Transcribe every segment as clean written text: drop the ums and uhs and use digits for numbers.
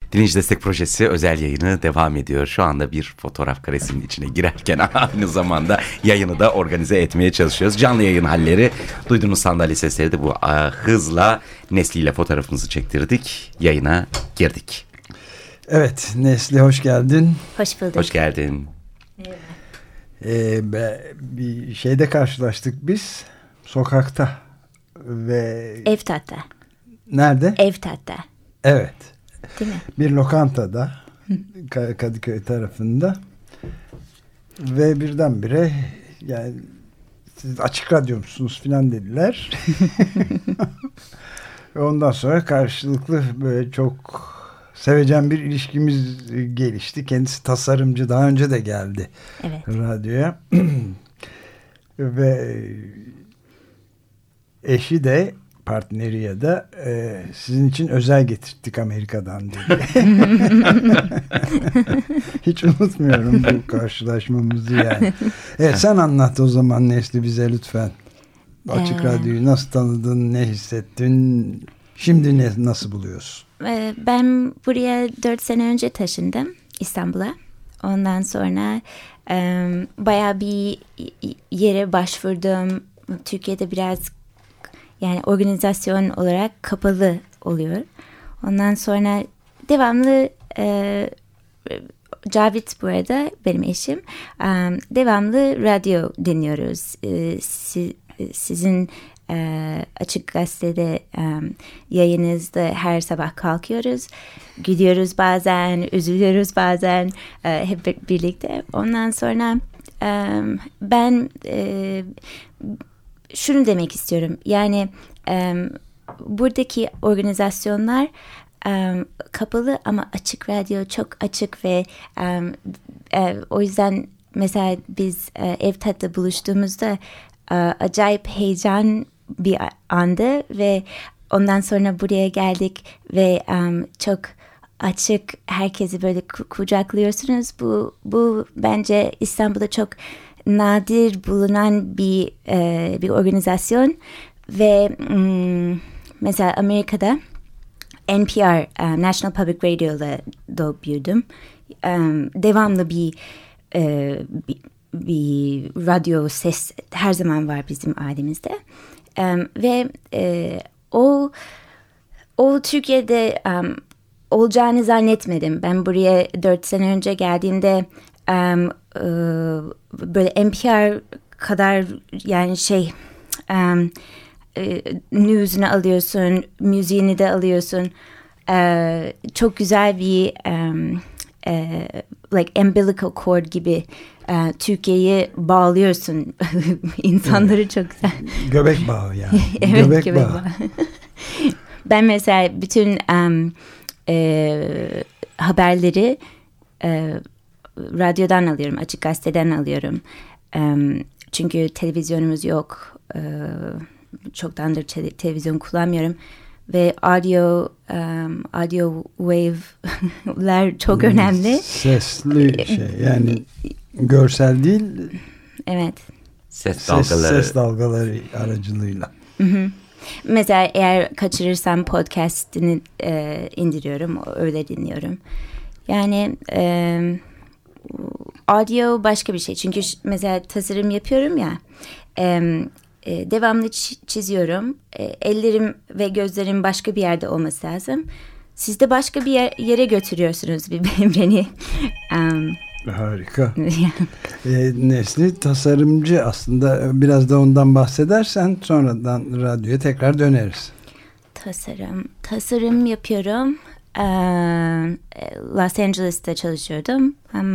Dinleyici Destek Projesi özel yayını devam ediyor. Şu anda bir fotoğraf karesinin içine girerken aynı zamanda yayını da organize etmeye çalışıyoruz. Canlı yayın halleri, duyduğunuz sandalye sesleri de bu hızla Nesli ile fotoğrafımızı çektirdik. Yayına girdik. Evet, Nesli hoş geldin. Hoş bulduk. Hoş geldin. Bir şeyde karşılaştık biz. Sokakta ve... Evtat'ta. Nerede? Evtat'ta. Evet. Değil mi? Bir lokantada Kadıköy tarafında ve birdenbire yani siz açık radyo musunuz filan dediler. Ve ondan sonra karşılıklı böyle çok sevecen bir ilişkimiz gelişti. Kendisi tasarımcı, daha önce de geldi radyoya. Ve eşi de, partneri ya da sizin için özel getirttik Amerika'dan dedi. Hiç unutmuyorum bu karşılaşmamızı yani. Evet, sen anlat o zaman Nesli bize lütfen. Açık Radyo'yu nasıl tanıdın, ne hissettin, şimdi nasıl buluyorsun? Ben buraya 4 sene önce taşındım İstanbul'a. Ondan sonra bayağı bir yere başvurdum. Türkiye'de biraz yani organizasyon olarak kapalı oluyor. Ondan sonra devamlı Cavit bu arada benim eşim. Devamlı radyo dinliyoruz. Sizin Açık Gazete'de yayınınızda her sabah kalkıyoruz. Gidiyoruz bazen, üzülüyoruz bazen hep birlikte. Ondan sonra ben şunu demek istiyorum. Yani buradaki organizasyonlar kapalı ama Açık Radyo çok açık ve o yüzden mesela biz Evtat'ta buluştuğumuzda acayip heyecan bir andı ve ondan sonra buraya geldik ve çok açık, herkesi böyle kucaklıyorsunuz. Bu bence İstanbul'da çok nadir bulunan bir organizasyon ve mesela Amerika'da NPR, National Public Radio'da doğup büyüdüm. Devamlı bir radyo ses her zaman var bizim ailemizde. Ve o Türkiye'de olacağını zannetmedim. Ben buraya 4 sene önce geldiğimde böyle NPR kadar yani news'unu alıyorsun, müziğini de alıyorsun. Çok güzel bir like umbilical cord gibi Türkiye'yi bağlıyorsun. İnsanları çok güzel. Göbek bağı yani. Evet, göbek bağı. Ben mesela bütün haberleri radyodan alıyorum, Açık Gazete'den alıyorum. Çünkü televizyonumuz yok. Çoktandır televizyon kullanmıyorum. Ve audio wave'ler çok önemli. Sesli yani görsel değil. Evet. Ses dalgaları aracılığıyla. Hı-hı. Mesela eğer kaçırırsam podcast'ini indiriyorum, öyle dinliyorum. Yani audio başka bir şey. Çünkü mesela tasarım yapıyorum ya. Devamlı çiziyorum. Ellerim ve gözlerim başka bir yerde olması lazım. Siz de başka bir yere götürüyorsunuz beni. Harika. Nesli tasarımcı aslında, biraz da ondan bahsedersen sonradan radyoya tekrar döneriz. Tasarım yapıyorum. Los Angeles'ta çalışıyordum.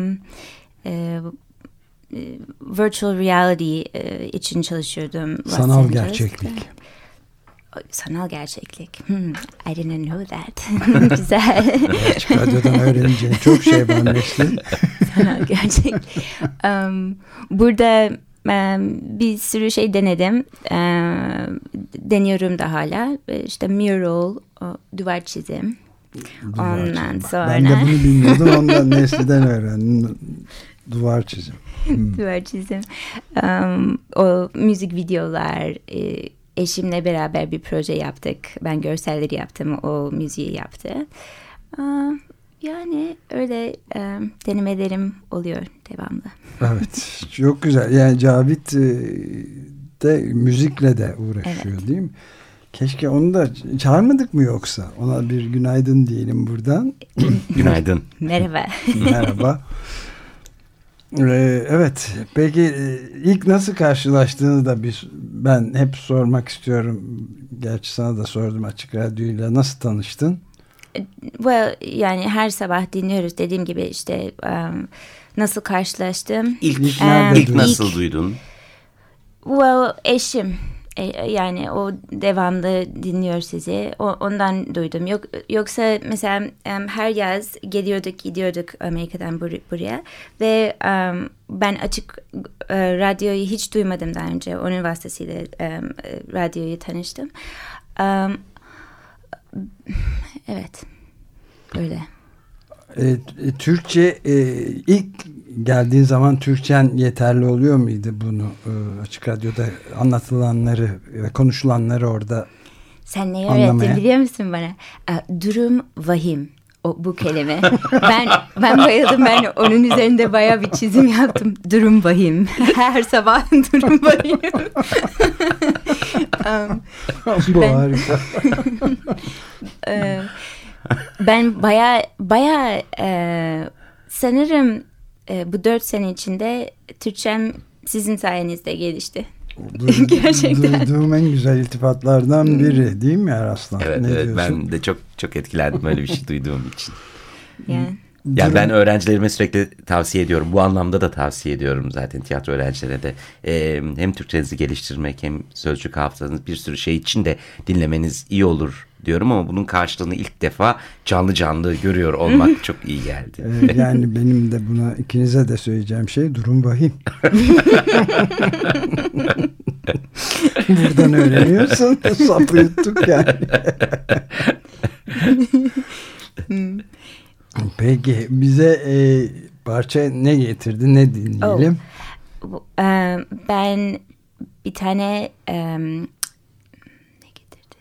Virtual reality için çalışıyordum. Sanal gerçeklik. Sanal gerçeklik. I didn't know that. Güzel. Açık Radyo'dan öğreneceğin çok şey var Nesli. Sanal gerçeklik. Burada bir sürü şey denedim. Deniyorum da hala. İşte mural, duvar çizim. Ondan sonra. Ben de bunu bilmiyordum. Ondan Nesli'den öğrendim. Duvar çizim. Duvar çizim. O müzik videolar. Eşimle beraber bir proje yaptık. Ben görselleri yaptım. O müziği yaptı. Yani öyle denemelerim oluyor devamlı. Evet, çok güzel. Yani Cavit de müzikle de uğraşıyor, evet. değil mi? Keşke onu da çağırmadık mı yoksa? Ona bir günaydın diyelim buradan. Günaydın. Merhaba. Merhaba. Evet, peki ilk nasıl karşılaştığını da ben hep sormak istiyorum. Gerçi sana da sordum Açık Radyo'yla. Nasıl tanıştın? Well, yani her sabah dinliyoruz. Dediğim gibi işte nasıl karşılaştım. İlk nasıl duydun? Well, eşim. Yani o devamlı dinliyor sizi. Ondan duydum. Yoksa mesela her yaz gidiyorduk Amerika'dan buraya ve ben açık radyoyu hiç duymadım daha önce. Onun vasıtasıyla radyoyu tanıştım. Evet, öyle. Türkçe ilk geldiğin zaman Türkçen yeterli oluyor muydu bunu Açık Radyo'da anlatılanları ve konuşulanları orada sen neyi anlamaya? öğrettin biliyor musun bana? Durum vahim. Bu kelime. Ben bayıldım. Ben onun üzerinde bayağı bir çizim yaptım. Durum vahim. Her sabah durum vahim. Bu harika. Ben bayağı sanırım bu 4 sene içinde Türkçem sizin sayenizde gelişti. Gerçekten. Duyduğum en güzel iltifatlardan biri değil mi Eraslan? Evet, ne evet, diyorsun? ben de çok etkilendim öyle bir şey duyduğum için. Yani. Yani ben öğrencilerime sürekli tavsiye ediyorum. Bu anlamda da tavsiye ediyorum zaten tiyatro öğrencilerine de. Hem Türkçenizi geliştirmek hem sözcük hafızanız bir sürü şey için de dinlemeniz iyi olur diyorum ama bunun karşılığını ilk defa canlı görüyor olmak çok iyi geldi. Yani benim de buna ikinize de söyleyeceğim şey durum vahim. Buradan öğreniyorsun. Sapı yuttuk yani. Peki bize parça ne getirdi, ne dinleyelim? Ben bir tane ne getirdi?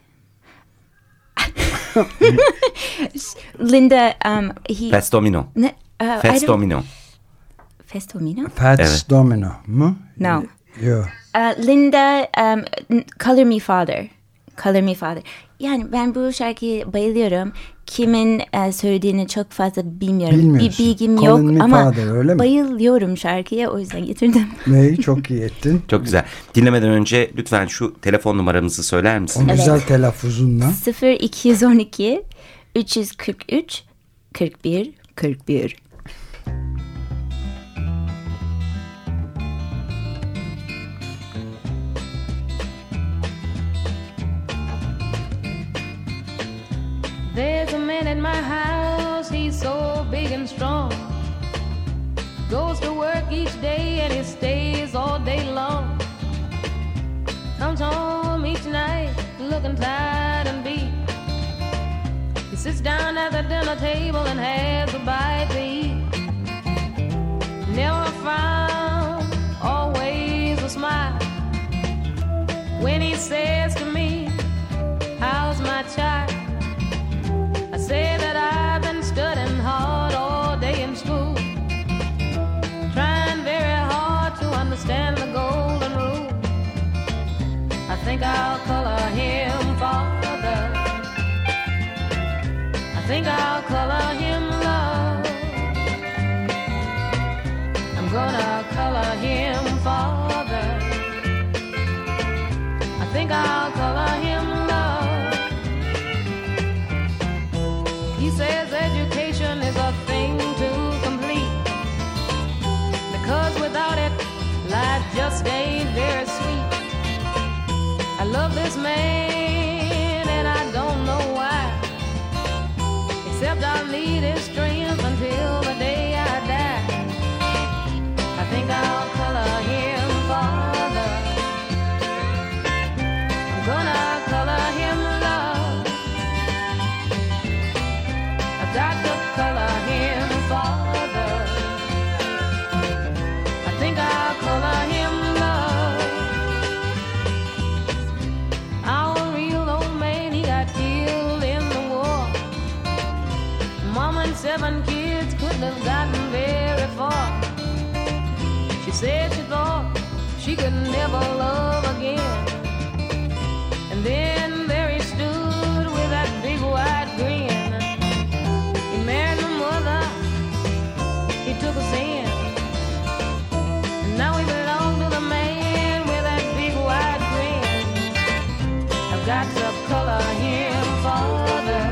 Linda Fats Domino. Fats Domino. Fats Domino? Fats Evet. Domino mu? No. Yok. Linda Color Me Father. Color Me Father. Yani ben bu şarkıyı bayılıyorum. Kimin söylediğini çok fazla bilmiyorum. Bir bilgim Color yok Me ama Father, öyle mi? bayılıyorum şarkıya, o yüzden getirdim. Neyi çok iyi ettin. Çok güzel. Dinlemeden önce lütfen şu telefon numaramızı söyler misin? O güzel telaffuzunla. 0212 343 41 41. There's a man at my house, he's so big and strong. Goes to work each day and he stays all day long. Comes home each night looking tired and beat. He sits down at the dinner table and has a bite to eat. Never frown, always a smile. When he says to me, "How's my child?" I say that I've been studying hard all day in school, trying very hard to understand the golden rule. I think I'll color him father. I think I'll color him love. I'm gonna color him father. I think I'll color him love. He says education is a thing to complete, because without it, life just ain't very sweet. I love this man and I don't know why, except I'll need his strength until the day I die. I think I'll color him father. I'm gonna color him love. I've got to color him father. I think I'll color him love. Our real old man, he got killed in the war. Mama and 7 kids couldn't have gotten very far. She said she thought she could never love again. And then there he stood with that big wide grin. He married my mother, he took us in. And now we belong to the man with that big wide grin. I've got to color him father.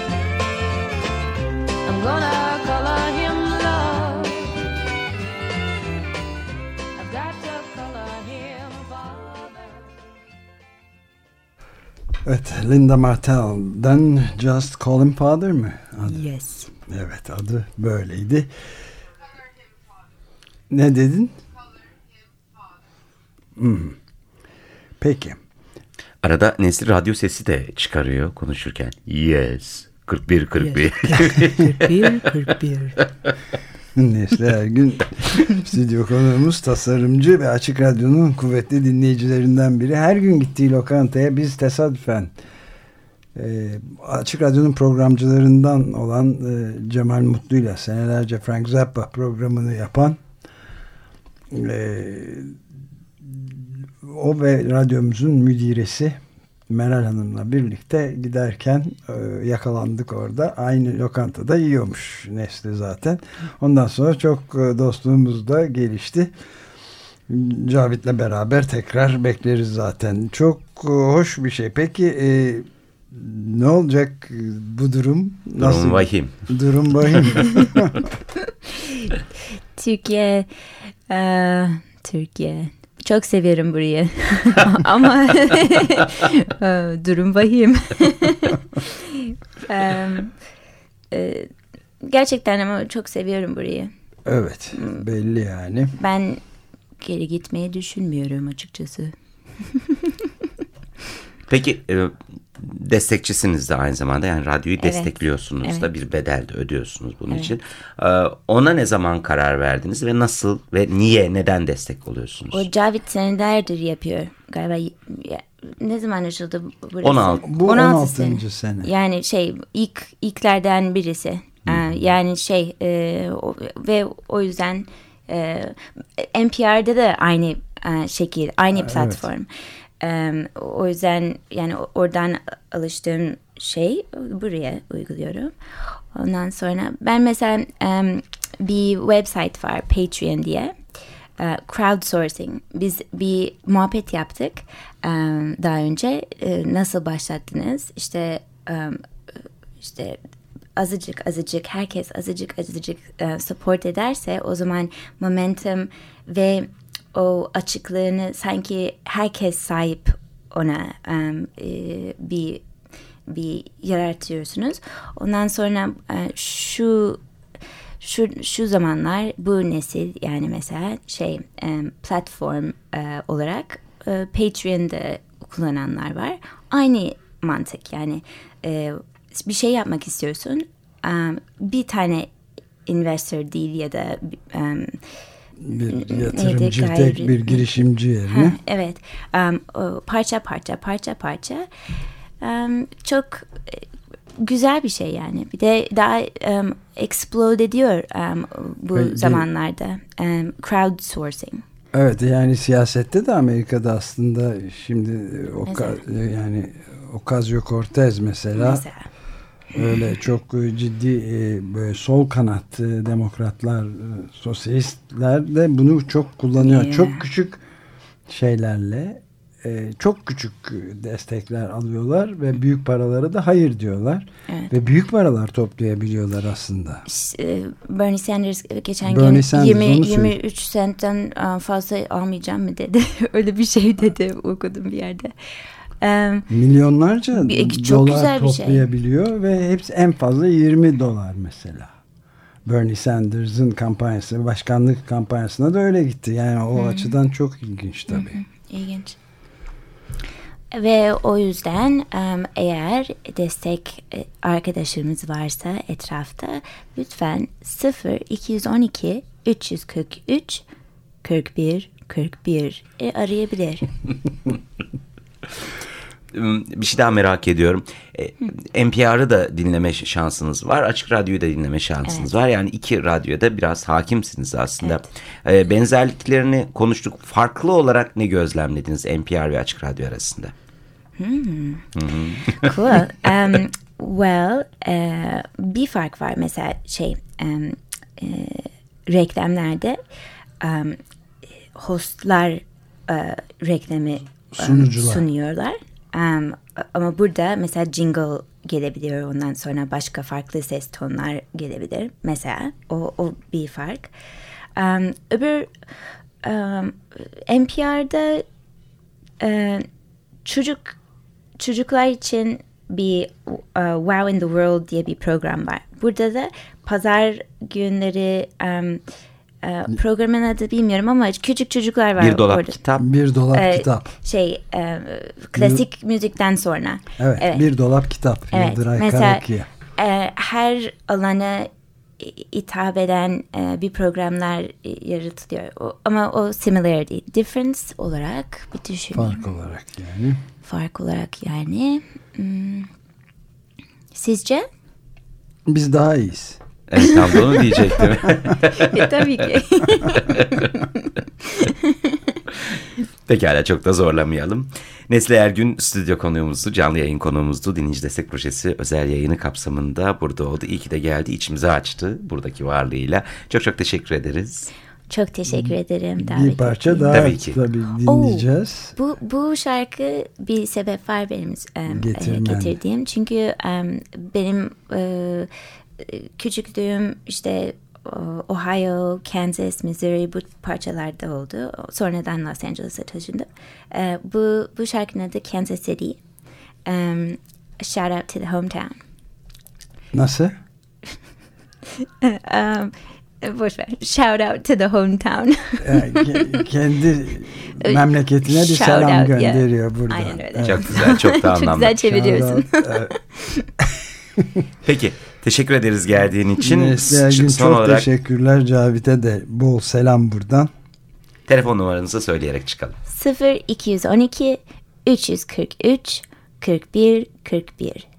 I'm gonna color him love. I've got to color him father. Evet, Linda Martell'den Just Call Him Father mı? Adı? Yes. Evet, adı böyleydi. Ne dedin? Peki. Arada Nesli radyo sesi de çıkarıyor konuşurken. Yes. 41. 41. 41. Nesli Ergün stüdyo konuğumuz, tasarımcı ve Açık Radyo'nun kuvvetli dinleyicilerinden biri. Her gün gittiği lokantaya biz tesadüfen Açık Radyo'nun programcılarından olan Cemal Mutlu'yla senelerce Frank Zappa programını yapan o ve radyomuzun müdiresi Meral Hanım'la birlikte giderken yakalandık orada. Aynı lokantada yiyormuş Nesli zaten. Ondan sonra çok dostluğumuz da gelişti. Cavit'le beraber tekrar bekleriz zaten. Çok hoş bir şey. Peki ne olacak bu durum? Nasıl? Durum vahim. Durum vahim. Türkiye. Çok seviyorum burayı. Ama durum vahim. Gerçekten ama çok seviyorum burayı. Evet, belli yani. Ben geri gitmeyi düşünmüyorum açıkçası. Peki destekçisiniz de aynı zamanda, yani radyoyu destekliyorsunuz da, bir bedel de ödüyorsunuz bunun için. Ona ne zaman karar verdiniz ve nasıl ve niye, neden destek oluyorsunuz? O Cavit senelerdir yapıyor galiba. Ne zaman açıldı burası? 16. Bu 16. sene. Yani ilklerden birisi. Yani ve o yüzden NPR'da da aynı şekil, aynı platform. Evet. O yüzden yani oradan alıştığım şey buraya uyguluyorum. Ondan sonra ben mesela bir website var, Patreon diye. Crowdsourcing. Biz bir muhabbet yaptık daha önce. Nasıl başlattınız? İşte azıcık herkes azıcık support ederse o zaman momentum ve o açıklığını sanki herkes sahip ona bir yaratıyorsunuz. Ondan sonra şu zamanlar bu nesil yani mesela platform olarak Patreon'da kullananlar var. Aynı mantık yani bir şey yapmak istiyorsun, bir tane investor değil ya da bir yatırımcı, tek bir girişimci yerine. Evet. Parça çok güzel bir şey yani. Bir de daha explode ediyor bu zamanlarda. Crowdsourcing. Evet, yani siyasette de Amerika'da aslında şimdi yani Ocasio-Cortez mesela öyle çok ciddi böyle sol kanat demokratlar, sosyalistler de bunu çok kullanıyor. Yeah. Çok küçük şeylerle çok küçük destekler alıyorlar ve büyük paralara da hayır diyorlar. Evet. Ve büyük paralar toplayabiliyorlar aslında. Bernie Sanders geçen gün 23 sentten fazla almayacağım mı dedi. Öyle bir şey dedi, okudum bir yerde. Milyonlarca dolar toplayabiliyor ve hepsi en fazla $20 mesela. Bernie Sanders'ın kampanyası, başkanlık kampanyasına da öyle gitti. Yani o açıdan çok ilginç tabii. İlginç. Ve o yüzden eğer destek arkadaşlarımız varsa etrafta lütfen 0212 343 41 41 arayabilir. bir şey daha merak ediyorum. NPR'ı da dinleme şansınız var. Açık Radyo'yu da dinleme şansınız var. Yani iki radyoda biraz hakimsiniz aslında. Benzerliklerini konuştuk. Farklı olarak ne gözlemlediniz NPR ve Açık Radyo arasında? Cool. Well, bir fark var mesela reklamlarda hostlar reklamı sunuyorlar. Ama burada mesela jingle gelebilir, ondan sonra başka farklı ses tonlar gelebilir. Mesela o bir fark. Öbür NPR'da çocuklar için bir Wow in the World diye bir program var. Burada da pazar günleri programın adı bilmiyorum ama küçük çocuklar var. Bir dolap orada. kitap. Bir dolap kitap. Klasik müzikten sonra. Evet. Bir dolap kitap. Evet. Yıldıray Mesela Karakiye. Her alana hitap eden bir programlar yaratılıyor. Ama o similarity, difference olarak bir düşüneyim. Fark olarak yani. Sizce? Biz daha iyiyiz. Evet, tam da onu diyecektim. Tabii ki. Pekala, çok da zorlamayalım. Nesli Ergün stüdyo konuğumuzdu, canlı yayın konuğumuzdu. Dinleyici Destek Projesi özel yayını kapsamında burada oldu. İyi ki de geldi, içimizi açtı buradaki varlığıyla. Çok çok teşekkür ederiz. Çok teşekkür ederim. Bir parça daha tabii ki. Dinleyeceğiz. Bu şarkı bir sebep var benim getirdiğim. Çünkü benim küçüklüğüm işte Ohio, Kansas, Missouri bu parçalarda oldu. Sonradan Los Angeles'a taşındım. Bu şarkının adı Kansas City. Shout out to the hometown. Nasıl? Boş ver. Shout out to the hometown. Kendi memleketine bir selam gönderiyor burada. Aynen öyle. Evet. Çok güzel, çok da anlamlı. Çok güzel çeviriyorsun. Peki, teşekkür ederiz geldiğin için. Nesli Son olarak teşekkürler. Cavit'e de bol selam buradan. telefon numaranızı söyleyerek çıkalım. 0212 343 41 41